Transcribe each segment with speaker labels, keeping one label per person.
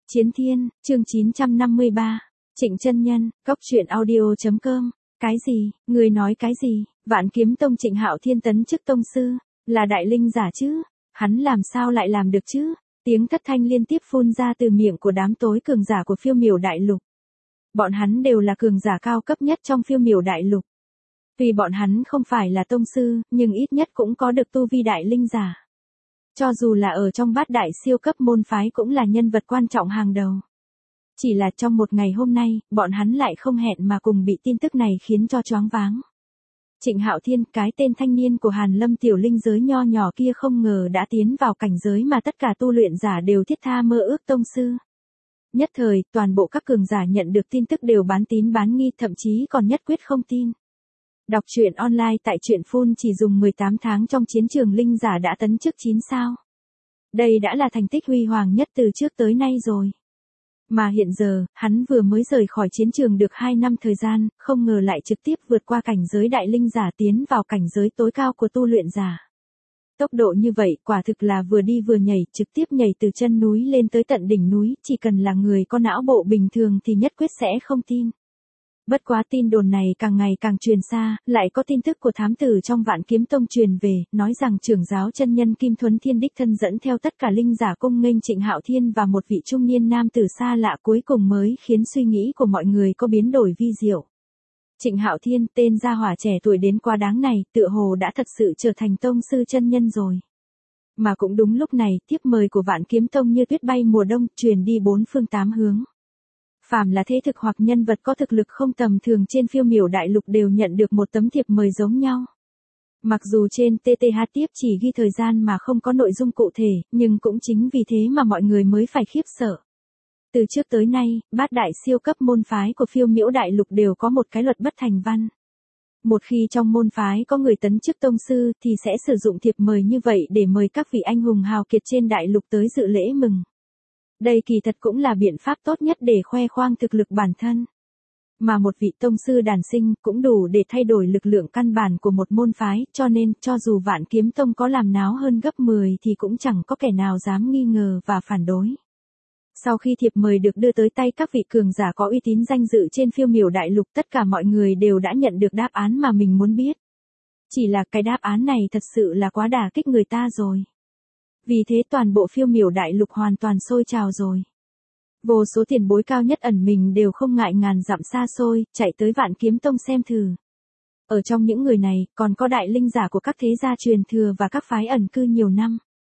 Speaker 1: Chiến Thiên, chương 953. Trịnh Chân Nhân, Cốc Truyện Audio.com. Cái gì? Người nói cái gì? Vạn Kiếm Tông Trịnh Hạo Thiên tấn chức tông sư, là đại linh giả chứ? Hắn làm sao lại làm được chứ? Tiếng thất thanh liên tiếp phun ra từ miệng của đám tối cường giả của Phiêu Miểu Đại Lục. Bọn hắn đều là cường giả cao cấp nhất trong Phiêu Miểu Đại Lục. Tuy bọn hắn không phải là tông sư, nhưng ít nhất cũng có được tu vi đại linh giả. Cho dù là ở trong bát đại siêu cấp môn phái cũng là nhân vật quan trọng hàng đầu. Chỉ là trong một ngày hôm nay, bọn hắn lại không hẹn mà cùng bị tin tức này khiến cho choáng váng. Trịnh Hạo Thiên, cái tên thanh niên của Hàn Lâm tiểu linh giới nho nhỏ kia không ngờ đã tiến vào cảnh giới mà tất cả tu luyện giả đều thiết tha mơ ước tông sư. Nhất thời, toàn bộ các cường giả nhận được tin tức đều bán tín bán nghi, thậm chí còn nhất quyết không tin. Đọc truyện online tại truyện Phun chỉ dùng 18 tháng trong chiến trường linh giả đã tấn chức 9 sao. Đây đã là thành tích huy hoàng nhất từ trước tới nay rồi. Mà hiện giờ, hắn vừa mới rời khỏi chiến trường được 2 năm thời gian, không ngờ lại trực tiếp vượt qua cảnh giới đại linh giả tiến vào cảnh giới tối cao của tu luyện giả. Tốc độ như vậy quả thực là vừa đi vừa nhảy, trực tiếp nhảy từ chân núi lên tới tận đỉnh núi, chỉ cần là người có não bộ bình thường thì nhất quyết sẽ không tin. Bất quá tin đồn này càng ngày càng truyền xa, lại có tin tức của thám tử trong Vạn Kiếm Tông truyền về, nói rằng trưởng giáo chân nhân Kim Thuấn Thiên đích thân dẫn theo tất cả linh giả cung nghênh Trịnh Hạo Thiên và một vị trung niên nam tử xa lạ cuối cùng mới khiến suy nghĩ của mọi người có biến đổi vi diệu. Trịnh Hạo Thiên, tên gia hỏa trẻ tuổi đến quá đáng này, tựa hồ đã thật sự trở thành tông sư chân nhân rồi. Mà cũng đúng lúc này, thiếp mời của Vạn Kiếm Tông như tuyết bay mùa đông, truyền đi bốn phương tám hướng. Phàm là thế thực hoặc nhân vật có thực lực không tầm thường trên Phiêu Miểu Đại Lục đều nhận được một tấm thiệp mời giống nhau. Mặc dù trên TTH tiếp chỉ ghi thời gian mà không có nội dung cụ thể, nhưng cũng chính vì thế mà mọi người mới phải khiếp sợ. Từ trước tới nay, bát đại siêu cấp môn phái của Phiêu Miểu Đại Lục đều có một cái luật bất thành văn. Một khi trong môn phái có người tấn chức tông sư thì sẽ sử dụng thiệp mời như vậy để mời các vị anh hùng hào kiệt trên đại lục tới dự lễ mừng. Đây kỳ thật cũng là biện pháp tốt nhất để khoe khoang thực lực bản thân. Mà một vị tông sư đàn sinh cũng đủ để thay đổi lực lượng căn bản của một môn phái, cho nên cho dù Vạn Kiếm Tông có làm náo hơn gấp 10 thì cũng chẳng có kẻ nào dám nghi ngờ và phản đối. Sau khi thiệp mời được đưa tới tay các vị cường giả có uy tín danh dự trên Phiêu Miểu Đại Lục, tất cả mọi người đều đã nhận được đáp án mà mình muốn biết. Chỉ là cái đáp án này thật sự là quá đả kích người ta rồi. Vì thế toàn bộ Phiêu Miểu Đại Lục hoàn toàn sôi trào rồi. Vô số tiền bối cao nhất ẩn mình đều không ngại ngàn dặm xa xôi, chạy tới Vạn Kiếm Tông xem thử. Ở trong những người này, còn có đại linh giả của các thế gia truyền thừa và các phái ẩn cư nhiều năm.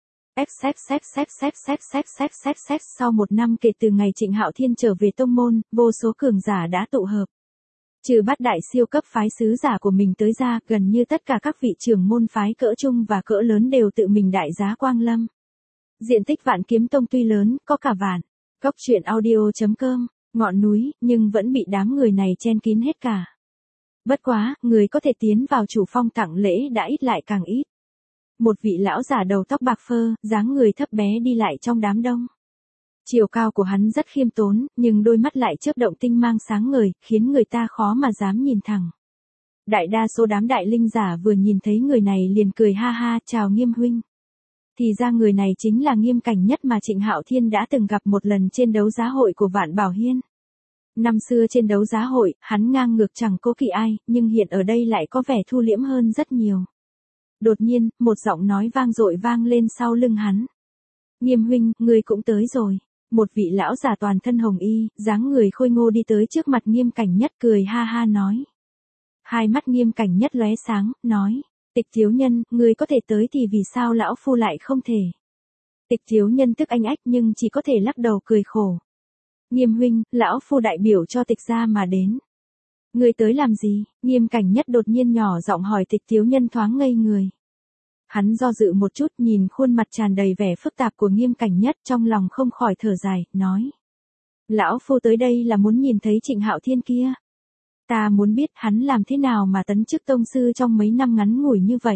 Speaker 1: Sau 1 năm kể từ ngày Trịnh Hạo Thiên trở về tông môn, vô số cường giả đã tụ hợp. Trừ bát đại siêu cấp phái sứ giả của mình tới ra, gần như tất cả các vị trưởng môn phái cỡ trung và cỡ lớn đều tự mình đại giá quang lâm. Diện tích Vạn Kiếm Tông tuy lớn, có cả vạn. Cốc Truyện Audio.com, ngọn núi, nhưng vẫn bị đám người này chen kín hết cả. Bất quá, người có thể tiến vào chủ phong tặng lễ đã ít lại càng ít. Một vị lão giả đầu tóc bạc phơ, dáng người thấp bé đi lại trong đám đông. Chiều cao của hắn rất khiêm tốn, nhưng đôi mắt lại chớp động tinh mang sáng ngời, khiến người ta khó mà dám nhìn thẳng. Đại đa số đám đại linh giả vừa nhìn thấy người này liền cười ha ha, chào Nghiêm huynh. Thì ra người này chính là Nghiêm Cảnh Nhất mà Trịnh Hạo Thiên đã từng gặp một lần trên đấu giá hội của Vạn Bảo Hiên. Năm xưa trên đấu giá hội, hắn ngang ngược chẳng cố kỵ ai, nhưng hiện ở đây lại có vẻ thu liễm hơn rất nhiều. Đột nhiên, một giọng nói vang dội vang lên sau lưng hắn. Nghiêm huynh, ngươi cũng tới rồi. Một vị lão già toàn thân hồng y, dáng người khôi ngô đi tới trước mặt Nghiêm Cảnh Nhất cười ha ha nói. Hai mắt Nghiêm Cảnh Nhất lóe sáng, nói. Tịch thiếu nhân, ngươi có thể tới thì vì sao lão phu lại không thể? Tịch thiếu nhân tức anh ách nhưng chỉ có thể lắc đầu cười khổ. Nghiêm huynh, lão phu đại biểu cho tịch gia mà đến. Ngươi tới làm gì? Nghiêm Cảnh Nhất đột nhiên nhỏ giọng hỏi. Tịch thiếu nhân thoáng ngây người. Hắn do dự một chút, nhìn khuôn mặt tràn đầy vẻ phức tạp của Nghiêm Cảnh Nhất, trong lòng không khỏi thở dài, nói. Lão phu tới đây là muốn nhìn thấy Trịnh Hạo Thiên kia. Ta muốn biết hắn làm thế nào mà tấn chức tông sư trong mấy năm ngắn ngủi như vậy.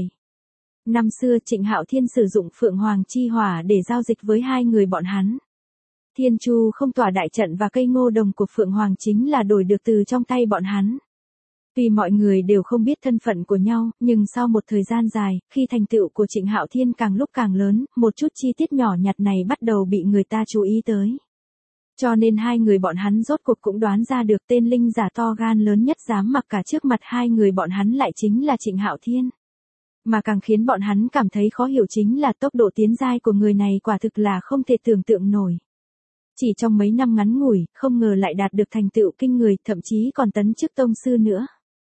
Speaker 1: Năm xưa Trịnh Hạo Thiên sử dụng Phượng Hoàng Chi Hỏa để giao dịch với hai người bọn hắn. Thiên Chu không tỏa đại trận và cây ngô đồng của Phượng Hoàng chính là đổi được từ trong tay bọn hắn. Vì mọi người đều không biết thân phận của nhau, nhưng sau một thời gian dài, khi thành tựu của Trịnh Hạo Thiên càng lúc càng lớn, một chút chi tiết nhỏ nhặt này bắt đầu bị người ta chú ý tới. Cho nên hai người bọn hắn rốt cuộc cũng đoán ra được tên linh giả to gan lớn nhất dám mặc cả trước mặt hai người bọn hắn lại chính là Trịnh Hạo Thiên. Mà càng khiến bọn hắn cảm thấy khó hiểu chính là tốc độ tiến giai của người này quả thực là không thể tưởng tượng nổi. Chỉ trong mấy năm ngắn ngủi, không ngờ lại đạt được thành tựu kinh người, thậm chí còn tấn chức tông sư nữa.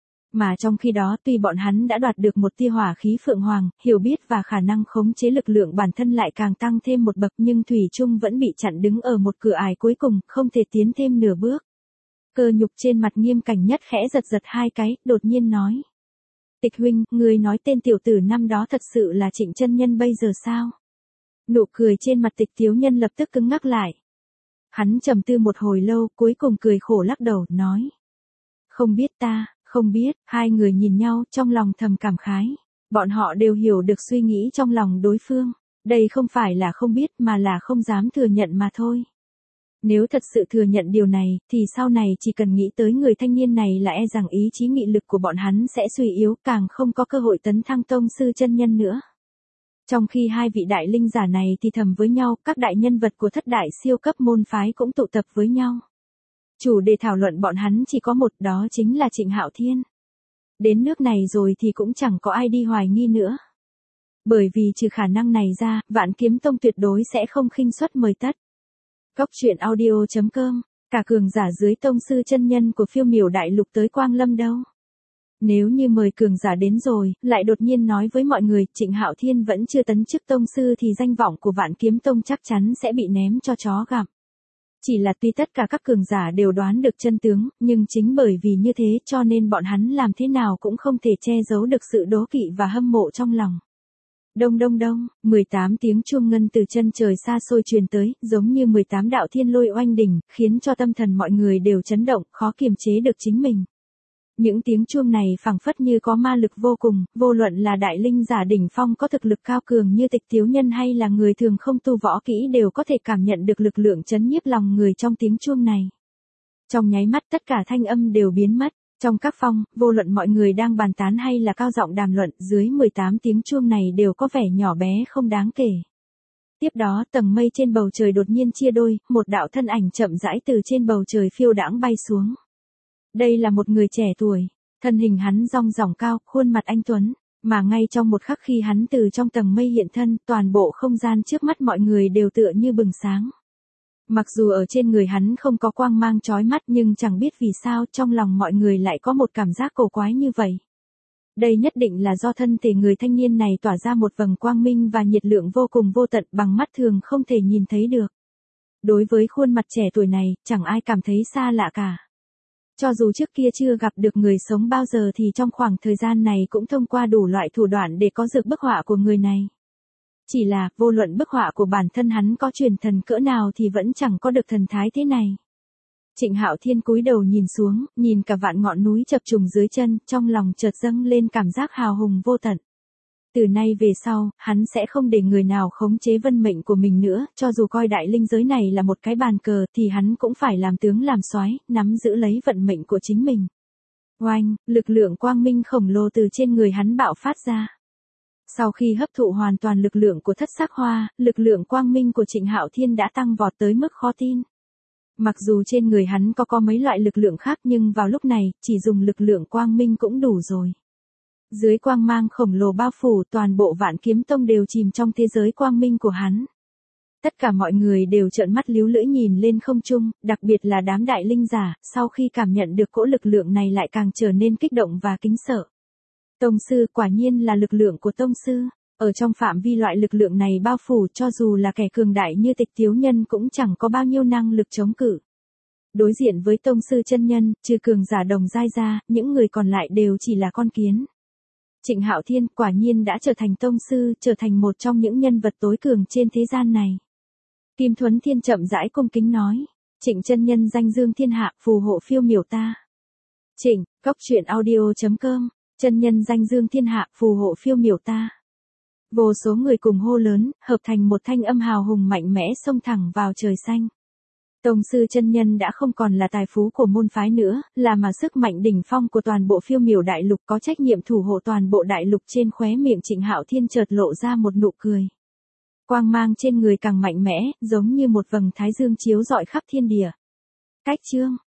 Speaker 1: Mà trong khi đó tuy bọn hắn đã đoạt được một tia hỏa khí Phượng Hoàng, hiểu biết và khả năng khống chế lực lượng bản thân lại càng tăng thêm một bậc nhưng thủy chung vẫn bị chặn đứng ở một cửa ải cuối cùng, không thể tiến thêm nửa bước. Cơ nhục trên mặt Nghiêm Cảnh Nhất khẽ giật giật hai cái, đột nhiên nói. Tịch huynh, người nói tên tiểu tử năm đó thật sự là Trịnh chân nhân bây giờ sao? Nụ cười trên mặt Tịch thiếu nhân lập tức cứng ngắc lại. Hắn trầm tư một hồi lâu, cuối cùng cười khổ lắc đầu, nói. Không biết ta, không biết, hai người nhìn nhau trong lòng thầm cảm khái. Bọn họ đều hiểu được suy nghĩ trong lòng đối phương. Đây không phải là không biết mà là không dám thừa nhận mà thôi. Nếu thật sự thừa nhận điều này, thì sau này chỉ cần nghĩ tới người thanh niên này là e rằng ý chí nghị lực của bọn hắn sẽ suy yếu, càng không có cơ hội tấn thăng tông sư chân nhân nữa. Trong khi hai vị đại linh giả này thì thầm với nhau, các đại nhân vật của thất đại siêu cấp môn phái cũng tụ tập với nhau. Chủ đề thảo luận bọn hắn chỉ có một, đó chính là Trịnh Hạo Thiên. Đến nước này rồi thì cũng chẳng có ai đi hoài nghi nữa. Bởi vì trừ khả năng này ra, Vạn Kiếm Tông tuyệt đối sẽ không khinh suất mời tất. Cốc truyện audio.com, cả cường giả dưới tông sư chân nhân của Phiêu Miểu Đại Lục tới Quang Lâm đâu. Nếu như mời cường giả đến rồi, lại đột nhiên nói với mọi người Trịnh Hạo Thiên vẫn chưa tấn chức tông sư thì danh vọng của Vạn Kiếm Tông chắc chắn sẽ bị ném cho chó gặm. Chỉ là tuy tất cả các cường giả đều đoán được chân tướng, nhưng chính bởi vì như thế cho nên bọn hắn làm thế nào cũng không thể che giấu được sự đố kỵ và hâm mộ trong lòng. Đông đông đông, 18 tiếng chuông ngân từ chân trời xa xôi truyền tới, giống như 18 đạo thiên lôi oanh đỉnh, khiến cho tâm thần mọi người đều chấn động, khó kiềm chế được chính mình. Những tiếng chuông này phảng phất như có ma lực vô cùng, vô luận là đại linh giả đỉnh phong có thực lực cao cường như Tịch thiếu nhân hay là người thường không tu võ kỹ đều có thể cảm nhận được lực lượng chấn nhiếp lòng người trong tiếng chuông này. Trong nháy mắt tất cả thanh âm đều biến mất. Trong các phòng, vô luận mọi người đang bàn tán hay là cao giọng đàm luận, dưới 18 tiếng chuông này đều có vẻ nhỏ bé không đáng kể. Tiếp đó, tầng mây trên bầu trời đột nhiên chia đôi, một đạo thân ảnh chậm rãi từ trên bầu trời phiêu đãng bay xuống. Đây là một người trẻ tuổi, thân hình hắn dong dỏng cao, khuôn mặt anh tuấn, mà ngay trong một khắc khi hắn từ trong tầng mây hiện thân, toàn bộ không gian trước mắt mọi người đều tựa như bừng sáng. Mặc dù ở trên người hắn không có quang mang chói mắt nhưng chẳng biết vì sao trong lòng mọi người lại có một cảm giác cổ quái như vậy. Đây nhất định là do thân thể người thanh niên này tỏa ra một vầng quang minh và nhiệt lượng vô cùng vô tận bằng mắt thường không thể nhìn thấy được. Đối với khuôn mặt trẻ tuổi này, chẳng ai cảm thấy xa lạ cả. Cho dù trước kia chưa gặp được người sống bao giờ thì trong khoảng thời gian này cũng thông qua đủ loại thủ đoạn để có được bức họa của người này. Chỉ là, vô luận bức họa của bản thân hắn có truyền thần cỡ nào thì vẫn chẳng có được thần thái thế này. Trịnh Hạo Thiên cúi đầu nhìn xuống, nhìn cả vạn ngọn núi chập trùng dưới chân, trong lòng chợt dâng lên cảm giác hào hùng vô tận. Từ nay về sau, hắn sẽ không để người nào khống chế vận mệnh của mình nữa, cho dù coi đại linh giới này là một cái bàn cờ thì hắn cũng phải làm tướng làm soái, nắm giữ lấy vận mệnh của chính mình. Oanh, lực lượng quang minh khổng lồ từ trên người hắn bạo phát ra. Sau khi hấp thụ hoàn toàn lực lượng của thất sắc hoa, lực lượng quang minh của Trịnh Hạo Thiên đã tăng vọt tới mức khó tin. Mặc dù trên người hắn có mấy loại lực lượng khác nhưng vào lúc này, chỉ dùng lực lượng quang minh cũng đủ rồi. Dưới quang mang khổng lồ bao phủ toàn bộ Vạn Kiếm Tông đều chìm trong thế giới quang minh của hắn. Tất cả mọi người đều trợn mắt líu lưỡi nhìn lên không trung, đặc biệt là đám đại linh giả, sau khi cảm nhận được cỗ lực lượng này lại càng trở nên kích động và kính sợ. Tông sư quả nhiên là lực lượng của tông sư, ở trong phạm vi loại lực lượng này bao phủ cho dù là kẻ cường đại như Tịch thiếu nhân cũng chẳng có bao nhiêu năng lực chống cự. Đối diện với tông sư chân nhân, trừ cường giả đồng giai ra, những người còn lại đều chỉ là con kiến. Trịnh Hạo Thiên quả nhiên đã trở thành tông sư, trở thành một trong những nhân vật tối cường trên thế gian này. Kim Thuấn Thiên chậm rãi cung kính nói, Trịnh chân nhân danh dương thiên hạ, phù hộ Phiêu Miểu ta. Trịnh, cốc truyện audio.com, chân nhân danh dương thiên hạ, phù hộ Phiêu Miểu ta. Vô số người cùng hô lớn, hợp thành một thanh âm hào hùng mạnh mẽ xông thẳng vào trời xanh. Tông sư chân nhân đã không còn là tài phú của môn phái nữa, là mà sức mạnh đỉnh phong của toàn bộ Phiêu Miểu đại lục, có trách nhiệm thủ hộ toàn bộ đại lục. Trên khóe miệng Trịnh Hạo Thiên chợt lộ ra một nụ cười. Quang mang trên người càng mạnh mẽ, giống như một vầng thái dương chiếu rọi khắp thiên địa. Cách chương